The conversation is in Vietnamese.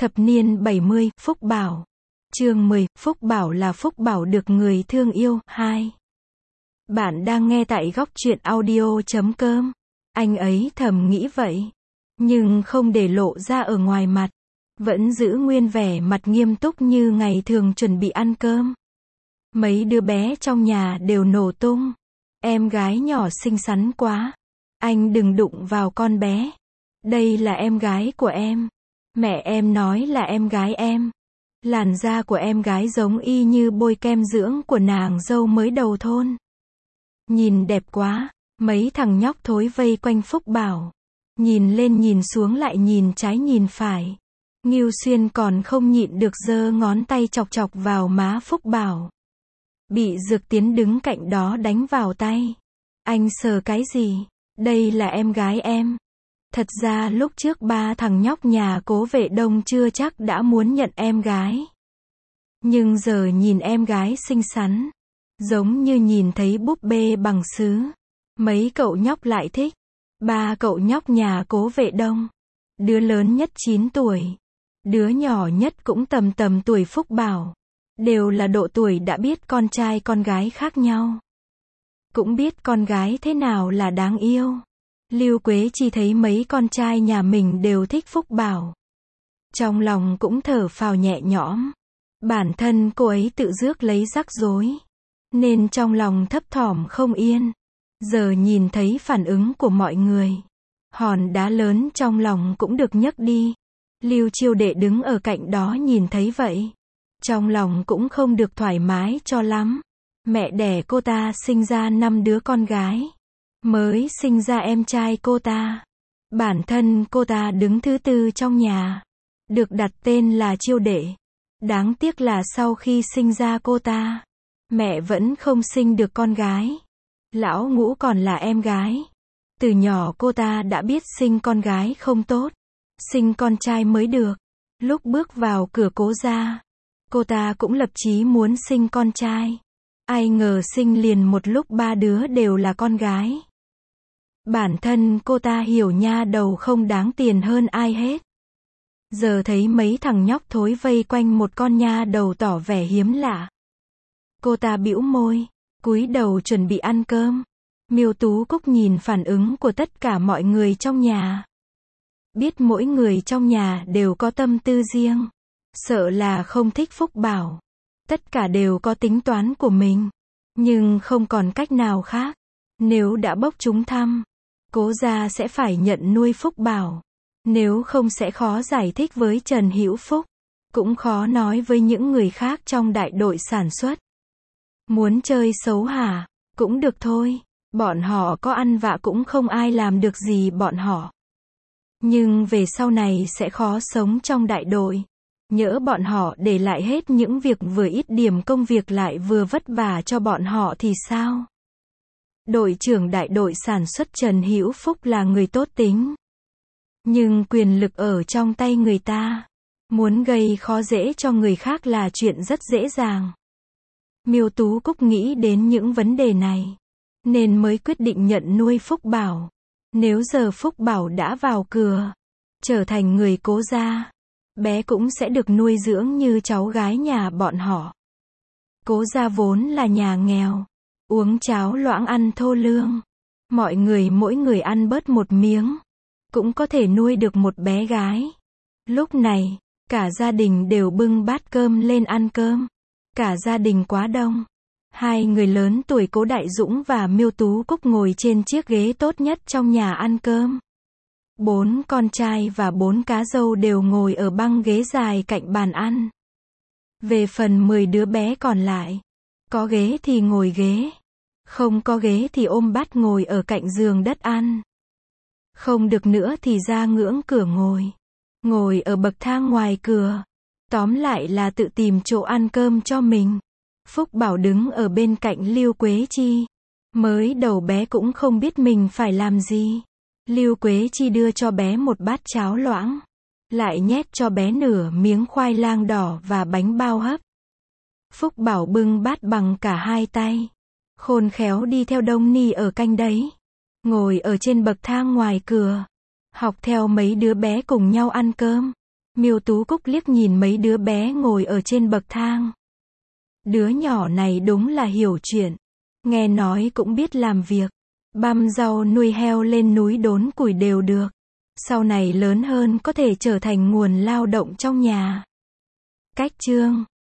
Thập niên 70, Phúc Bảo. Chương 10, Phúc Bảo là Phúc Bảo được người thương yêu. 2. Bạn đang nghe tại góc truyện audio.com. Anh ấy thầm nghĩ vậy, nhưng không để lộ ra ở ngoài mặt, vẫn giữ nguyên vẻ mặt nghiêm túc như ngày thường chuẩn bị ăn cơm. Mấy đứa bé trong nhà đều nổ tung. Em gái nhỏ xinh xắn quá. Anh đừng đụng vào con bé. Đây là em gái của em. Mẹ em nói là em gái em. Làn da của em gái giống y như bôi kem dưỡng của nàng dâu mới đầu thôn. Nhìn đẹp quá. Mấy thằng nhóc thối vây quanh Phúc Bảo. Nhìn lên nhìn xuống lại nhìn trái nhìn phải. Ngưu Xuyên còn không nhịn được giơ ngón tay chọc chọc vào má Phúc Bảo. Bị Dược Tiến đứng cạnh đó đánh vào tay. Anh sờ cái gì? Đây là em gái em. Thật ra lúc trước ba thằng nhóc nhà Cố Vệ Đông chưa chắc đã muốn nhận em gái. Nhưng giờ nhìn em gái xinh xắn, giống như nhìn thấy búp bê bằng sứ. Mấy cậu nhóc lại thích. Ba cậu nhóc nhà Cố Vệ Đông. Đứa lớn nhất 9 tuổi. Đứa nhỏ nhất cũng tầm tầm tuổi Phúc Bảo. Đều là độ tuổi đã biết con trai con gái khác nhau. Cũng biết con gái thế nào là đáng yêu. Lưu Quế Chi thấy mấy con trai nhà mình đều thích Phúc Bảo. Trong lòng cũng thở phào nhẹ nhõm. Bản thân cô ấy tự rước lấy rắc rối, nên trong lòng thấp thỏm không yên. Giờ nhìn thấy phản ứng của mọi người, hòn đá lớn trong lòng cũng được nhấc đi. Lưu Chiêu Đệ đứng ở cạnh đó nhìn thấy vậy, trong lòng cũng không được thoải mái cho lắm. Mẹ đẻ cô ta sinh ra 5 đứa con gái, mới sinh ra em trai cô ta. Bản thân cô ta đứng thứ 4 trong nhà, được đặt tên là Chiêu Đệ. Đáng tiếc là sau khi sinh ra cô ta, mẹ vẫn không sinh được con gái. Lão Ngũ còn là em gái. Từ nhỏ cô ta đã biết sinh con gái không tốt, sinh con trai mới được. Lúc bước vào cửa Cố gia, cô ta cũng lập chí muốn sinh con trai. Ai ngờ sinh liền một lúc 3 đứa đều là con gái. Bản thân cô ta hiểu nha đầu không đáng tiền hơn ai hết. Giờ thấy mấy thằng nhóc thối vây quanh một con nha đầu tỏ vẻ hiếm lạ. Cô ta bĩu môi, cúi đầu chuẩn bị ăn cơm. Miêu Tú Cúc nhìn phản ứng của tất cả mọi người trong nhà. Biết mỗi người trong nhà đều có tâm tư riêng. Sợ là không thích Phúc Bảo. Tất cả đều có tính toán của mình. Nhưng không còn cách nào khác. Nếu đã bốc chúng thăm, Cố gia sẽ phải nhận nuôi Phúc Bảo. Nếu không sẽ khó giải thích với Trần Hữu Phúc. Cũng khó nói với những người khác trong đại đội sản xuất. Muốn chơi xấu hả? Cũng được thôi. Bọn họ có ăn vạ cũng không ai làm được gì bọn họ. Nhưng về sau này sẽ khó sống trong đại đội. Nhỡ bọn họ để lại hết những việc vừa ít điểm công việc lại vừa vất vả cho bọn họ thì sao? Đội trưởng đại đội sản xuất Trần Hữu Phúc là người tốt tính. Nhưng quyền lực ở trong tay người ta. Muốn gây khó dễ cho người khác là chuyện rất dễ dàng. Miêu Tú Cúc nghĩ đến những vấn đề này, nên mới quyết định nhận nuôi Phúc Bảo. Nếu giờ Phúc Bảo đã vào cửa, trở thành người Cố gia, bé cũng sẽ được nuôi dưỡng như cháu gái nhà bọn họ. Cố gia vốn là nhà nghèo, uống cháo loãng ăn thô lương. Mọi người mỗi người ăn bớt một miếng, cũng có thể nuôi được một bé gái. Lúc này, cả gia đình đều bưng bát cơm lên ăn cơm. Cả gia đình quá đông. 2 người lớn tuổi Cố Đại Dũng và Miêu Tú Cúc ngồi trên chiếc ghế tốt nhất trong nhà ăn cơm. 4 con trai và 4 cá dâu đều ngồi ở băng ghế dài cạnh bàn ăn. Về phần 10 đứa bé còn lại, có ghế thì ngồi ghế, không có ghế thì ôm bát ngồi ở cạnh giường đất ăn. Không được nữa thì ra ngưỡng cửa ngồi. Ngồi ở bậc thang ngoài cửa. Tóm lại là tự tìm chỗ ăn cơm cho mình. Phúc Bảo đứng ở bên cạnh Lưu Quế Chi. Mới đầu bé cũng không biết mình phải làm gì. Lưu Quế Chi đưa cho bé một bát cháo loãng. Lại nhét cho bé nửa miếng khoai lang đỏ và bánh bao hấp. Phúc Bảo bưng bát bằng cả 2 tay. Khôn khéo đi theo Đông Ni ở canh đấy. Ngồi ở trên bậc thang ngoài cửa. Học theo mấy đứa bé cùng nhau ăn cơm. Miêu Tú Cúc liếc nhìn mấy đứa bé ngồi ở trên bậc thang. Đứa nhỏ này đúng là hiểu chuyện. Nghe nói cũng biết làm việc. Băm rau nuôi heo lên núi đốn củi đều được. Sau này lớn hơn có thể trở thành nguồn lao động trong nhà. Cách chương